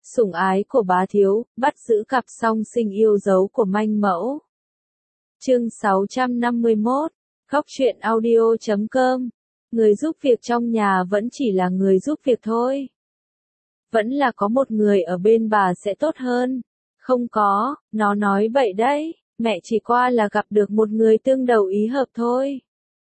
Sủng ái của bá thiếu, bắt giữ cặp song sinh yêu dấu của manh mẫu. Chương 651, Góc truyện audio.com. Người giúp việc trong nhà vẫn chỉ là người giúp việc thôi. Vẫn là có một người ở bên bà sẽ tốt hơn. Không có, nó nói bậy đấy, mẹ chỉ qua là gặp được một người tương đầu ý hợp thôi.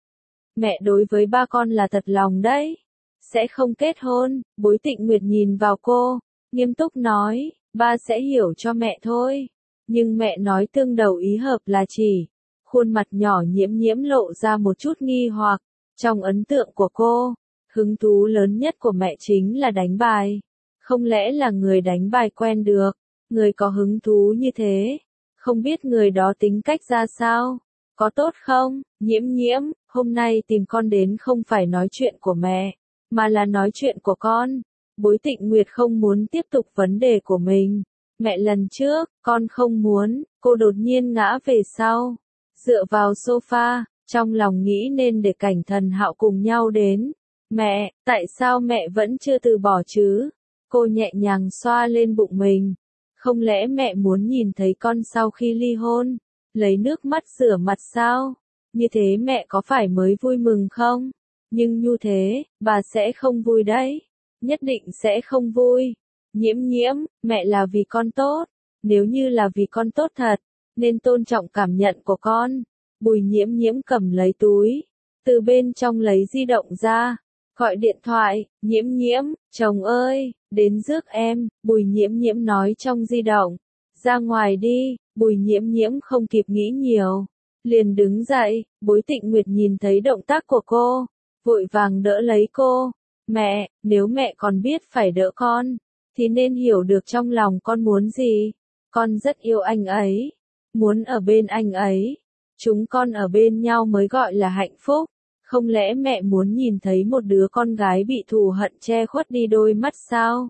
Mẹ đối với ba con là thật lòng đấy. Sẽ không kết hôn. Bối Tịnh Nguyệt nhìn vào cô, nghiêm túc nói, ba sẽ hiểu cho mẹ thôi. Nhưng mẹ nói tương đầu ý hợp là chỉ. Khuôn mặt nhỏ Nhiễm Nhiễm lộ ra một chút nghi hoặc. Trong ấn tượng của cô, hứng thú lớn nhất của mẹ chính là đánh bài. Không lẽ là người đánh bài quen được, người có hứng thú như thế, không biết người đó tính cách ra sao, có tốt không? Nhiễm Nhiễm, hôm nay tìm con đến không phải nói chuyện của mẹ, mà là nói chuyện của con. Bối Tịnh Nguyệt không muốn tiếp tục vấn đề của mình. Mẹ lần trước, con không muốn, cô đột nhiên ngã về sau, dựa vào sofa, trong lòng nghĩ nên để Cảnh Thần Hạo cùng nhau đến. Mẹ, tại sao mẹ vẫn chưa từ bỏ chứ? Cô nhẹ nhàng xoa lên bụng mình. Không lẽ mẹ muốn nhìn thấy con sau khi ly hôn, lấy nước mắt rửa mặt sao? Như thế mẹ có phải mới vui mừng không? Nhưng như thế, bà sẽ không vui đấy. Nhất định sẽ không vui. Nhiễm Nhiễm, mẹ là vì con tốt. Nếu như là vì con tốt thật, nên tôn trọng cảm nhận của con. Bùi Nhiễm Nhiễm cầm lấy túi, từ bên trong lấy di động ra, gọi điện thoại. Nhiễm Nhiễm, chồng ơi, đến rước em. Bùi Nhiễm Nhiễm nói trong di động. Ra ngoài đi. Bùi Nhiễm Nhiễm không kịp nghĩ nhiều, liền đứng dậy. Bối Tịnh Nguyệt nhìn thấy động tác của cô, vội vàng đỡ lấy cô. Mẹ, nếu mẹ còn biết phải đỡ con, thì nên hiểu được trong lòng con muốn gì. Con rất yêu anh ấy, muốn ở bên anh ấy. Chúng con ở bên nhau mới gọi là hạnh phúc. Không lẽ mẹ muốn nhìn thấy một đứa con gái bị thù hận che khuất đi đôi mắt sao?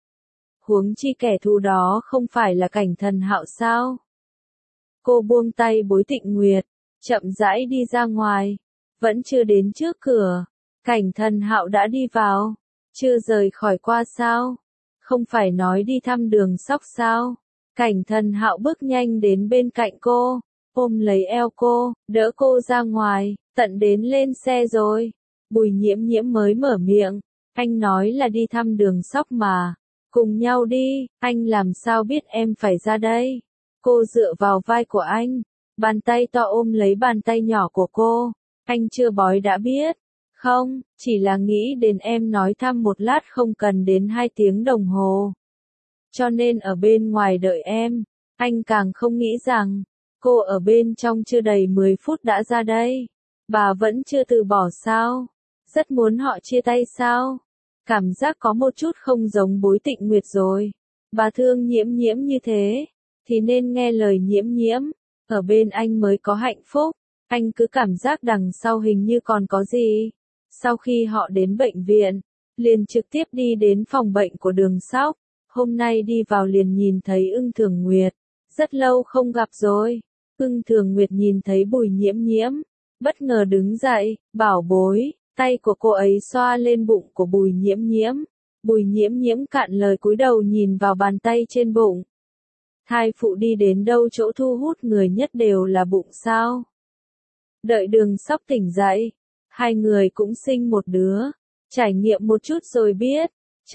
Huống chi kẻ thù đó không phải là Cảnh Thần Hạo sao? Cô buông tay Bối Tịnh Nguyệt, chậm rãi đi ra ngoài. Vẫn chưa đến trước cửa, Cảnh Thần Hạo đã đi vào. Chưa rời khỏi qua sao? Không phải nói đi thăm Đường Sóc sao? Cảnh Thần Hạo bước nhanh đến bên cạnh cô, ôm lấy eo cô, đỡ cô ra ngoài, tận đến lên xe rồi. Bùi Nhiễm Nhiễm mới mở miệng, anh nói là đi thăm Đường Sóc mà, cùng nhau đi, anh làm sao biết em phải ra đây. Cô dựa vào vai của anh, bàn tay to ôm lấy bàn tay nhỏ của cô. Anh chưa bói đã biết. Không, chỉ là nghĩ đến em nói thăm một lát không cần đến 2 tiếng đồng hồ. Cho nên ở bên ngoài đợi em. Anh càng không nghĩ rằng, cô ở bên trong chưa đầy 10 phút đã ra đây. Bà vẫn chưa từ bỏ sao? Rất muốn họ chia tay sao? Cảm giác có một chút không giống Bối Tịnh Nguyệt rồi. Bà thương Nhiễm Nhiễm như thế, thì nên nghe lời Nhiễm Nhiễm. Ở bên anh mới có hạnh phúc. Anh cứ cảm giác đằng sau hình như còn có gì. Sau khi họ đến bệnh viện, liền trực tiếp đi đến phòng bệnh của Đường Sóc. Hôm nay đi vào liền nhìn thấy Ưng Thường Nguyệt. Rất lâu không gặp rồi. Ưng Thường Nguyệt nhìn thấy Bùi Nhiễm Nhiễm, bất ngờ đứng dậy, bảo bối. Tay của cô ấy xoa lên bụng của Bùi Nhiễm Nhiễm. Bùi Nhiễm Nhiễm cạn lời cúi đầu nhìn vào bàn tay trên bụng. Thai phụ đi đến đâu chỗ thu hút người nhất đều là bụng sao? Đợi Đường Sóc tỉnh dậy, 2 người cũng sinh một đứa. Trải nghiệm một chút rồi biết.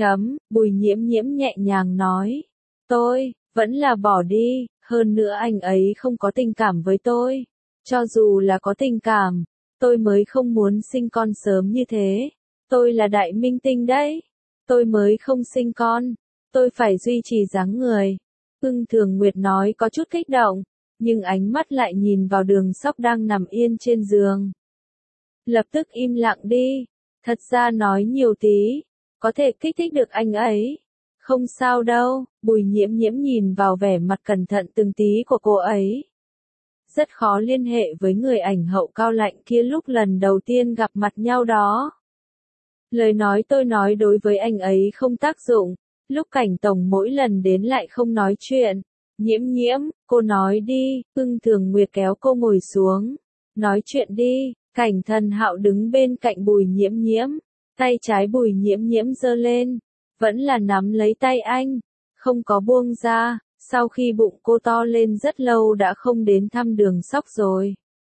Bùi Nhiễm Nhiễm nhẹ nhàng nói. Tôi, vẫn là bỏ đi, hơn nữa anh ấy không có tình cảm với tôi. Cho dù là có tình cảm, tôi mới không muốn sinh con sớm như thế. Tôi là đại minh tinh đấy. Tôi mới không sinh con. Tôi phải duy trì dáng người. Ưng Thường Nguyệt nói có chút kích động, nhưng ánh mắt lại nhìn vào Đường Sóc đang nằm yên trên giường. Lập tức im lặng đi. Thật ra nói nhiều tí, có thể kích thích được anh ấy. Không sao đâu. Bùi Nhiễm Nhiễm nhìn vào vẻ mặt cẩn thận từng tí của cô ấy. Rất khó liên hệ với người ảnh hậu cao lạnh kia lúc lần đầu tiên gặp mặt nhau đó. Lời nói tôi nói đối với anh ấy không tác dụng. Lúc Cảnh Tổng mỗi lần đến lại không nói chuyện. Nhiễm Nhiễm, cô nói đi. Ưng Thường Nguyệt kéo cô ngồi xuống. Nói chuyện đi. Cảnh Thần Hạo đứng bên cạnh Bùi Nhiễm Nhiễm. Tay trái Bùi Nhiễm Nhiễm giơ lên, vẫn là nắm lấy tay anh. không có buông ra, sau khi bụng cô to lên rất lâu đã không đến thăm Đường Sóc rồi.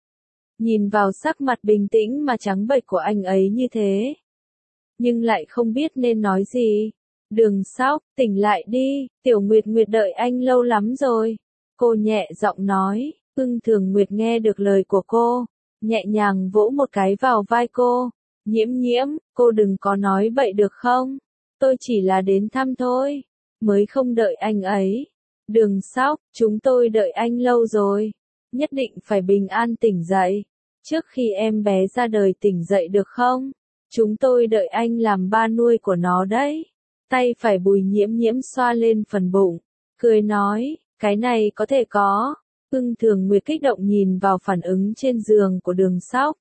Nhìn vào sắc mặt bình tĩnh mà trắng bệch của anh ấy như thế, nhưng lại không biết nên nói gì. Đường Sóc, tỉnh lại đi, Tiểu Nguyệt Nguyệt đợi anh lâu lắm rồi. Cô nhẹ giọng nói, Thường Nguyệt nghe được lời của cô, nhẹ nhàng vỗ một cái vào vai cô. Nhiễm nhiễm, cô đừng có nói bậy được không? Tôi chỉ là đến thăm thôi, mới không đợi anh ấy. Đường Sóc, chúng tôi đợi anh lâu rồi, nhất định phải bình an tỉnh dậy. Trước khi em bé ra đời tỉnh dậy được không? Chúng tôi đợi anh làm ba nuôi của nó đấy. Tay phải Bùi Nhiễm Nhiễm xoa lên phần bụng, cười nói, cái này có thể có. Thường Nguyệt kích động nhìn vào phản ứng trên giường của Đường Sóc,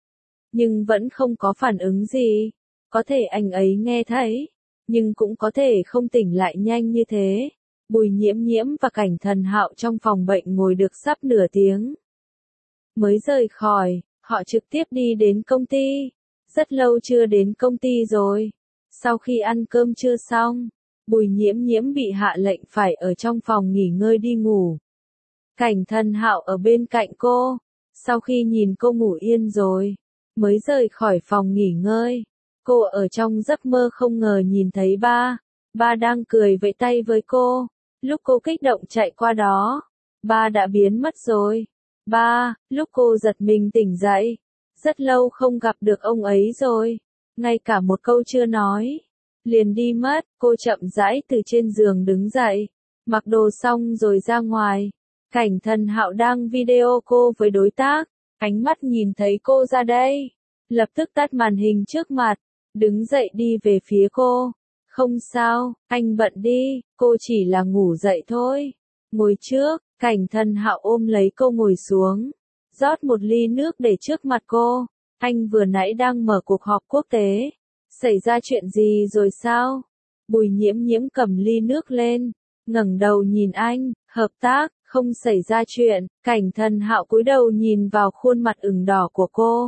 nhưng vẫn không có phản ứng gì. Có thể anh ấy nghe thấy, nhưng cũng có thể không tỉnh lại nhanh như thế. Bùi Nhiễm Nhiễm và Cảnh Thần Hạo trong phòng bệnh ngồi được sắp nửa tiếng. Mới rời khỏi, họ trực tiếp đi đến công ty. Rất lâu chưa đến công ty rồi. Sau khi ăn cơm trưa xong, Bùi Nhiễm Nhiễm bị hạ lệnh phải ở trong phòng nghỉ ngơi đi ngủ. Cảnh Thần Hạo ở bên cạnh cô, sau khi nhìn cô ngủ yên rồi, mới rời khỏi phòng nghỉ ngơi. Cô ở trong giấc mơ không ngờ nhìn thấy ba đang cười vẫy tay với cô. Lúc cô kích động chạy qua đó, ba đã biến mất rồi. Lúc cô giật mình tỉnh dậy, rất lâu không gặp được ông ấy rồi, ngay cả một câu chưa nói, liền đi mất. Cô chậm rãi từ trên giường đứng dậy, mặc đồ xong rồi ra ngoài. Cảnh Thần Hạo đang video cô với đối tác, ánh mắt nhìn thấy cô ra đây, lập tức tắt màn hình trước mặt, đứng dậy đi về phía cô. Không sao, anh bận đi, cô chỉ là ngủ dậy thôi. Ngồi trước, Cảnh Thần Hạo ôm lấy cô ngồi xuống, rót một ly nước để trước mặt cô. Anh vừa nãy đang mở cuộc họp quốc tế. Xảy ra chuyện gì rồi sao? Bùi Nhiễm Nhiễm cầm ly nước lên, ngẩng đầu nhìn anh, hợp tác, không xảy ra chuyện. Cảnh Thần Hạo cúi đầu nhìn vào khuôn mặt ửng đỏ của cô.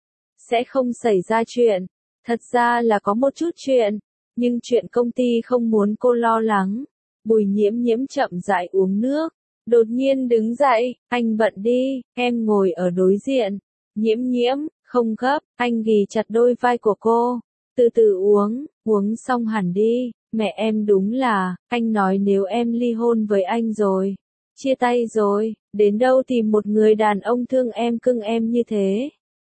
Sẽ không xảy ra chuyện. Thật ra là có một chút chuyện, nhưng chuyện công ty không muốn cô lo lắng. Bùi Nhiễm Nhiễm chậm rãi uống nước, đột nhiên đứng dậy, anh bận đi, em ngồi ở đối diện. Nhiễm Nhiễm, không gấp, anh ghì chặt đôi vai của cô. Từ từ uống xong hẳn đi. Mẹ em đúng là, anh nói nếu em ly hôn với anh rồi, chia tay rồi, đến đâu tìm một người đàn ông thương em cưng em như thế.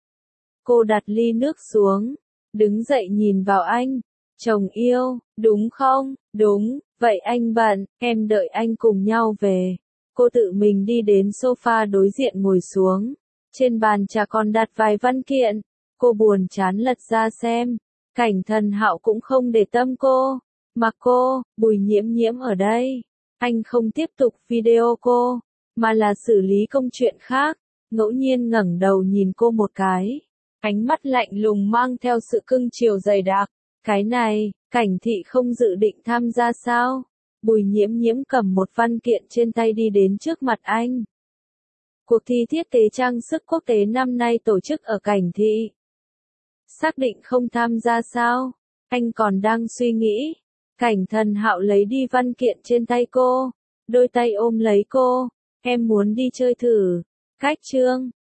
Cô đặt ly nước xuống, đứng dậy nhìn vào anh. Chồng yêu, đúng không? Đúng, vậy anh bận, em đợi anh cùng nhau về. Cô tự mình đi đến sofa đối diện ngồi xuống. Trên bàn trà còn đặt vài văn kiện. Cô buồn chán lật ra xem. Cảnh Thần Hạo cũng không để tâm cô. Mặc cô, Bùi Nhiễm Nhiễm ở đây. Anh không tiếp tục video cô, mà là xử lý công chuyện khác. Ngẫu nhiên ngẩng đầu nhìn cô một cái. Ánh mắt lạnh lùng mang theo sự cưng chiều dày đặc. Cái này, Cảnh Thị không dự định tham gia sao? Bùi Nhiễm Nhiễm cầm một văn kiện trên tay đi đến trước mặt anh. Cuộc thi thiết kế trang sức quốc tế năm nay tổ chức ở Cảnh Thị. Xác định không tham gia sao? Anh còn đang suy nghĩ. Cảnh Thần Hạo lấy đi văn kiện trên tay cô, đôi tay ôm lấy cô. Em muốn đi chơi thử. Cách chương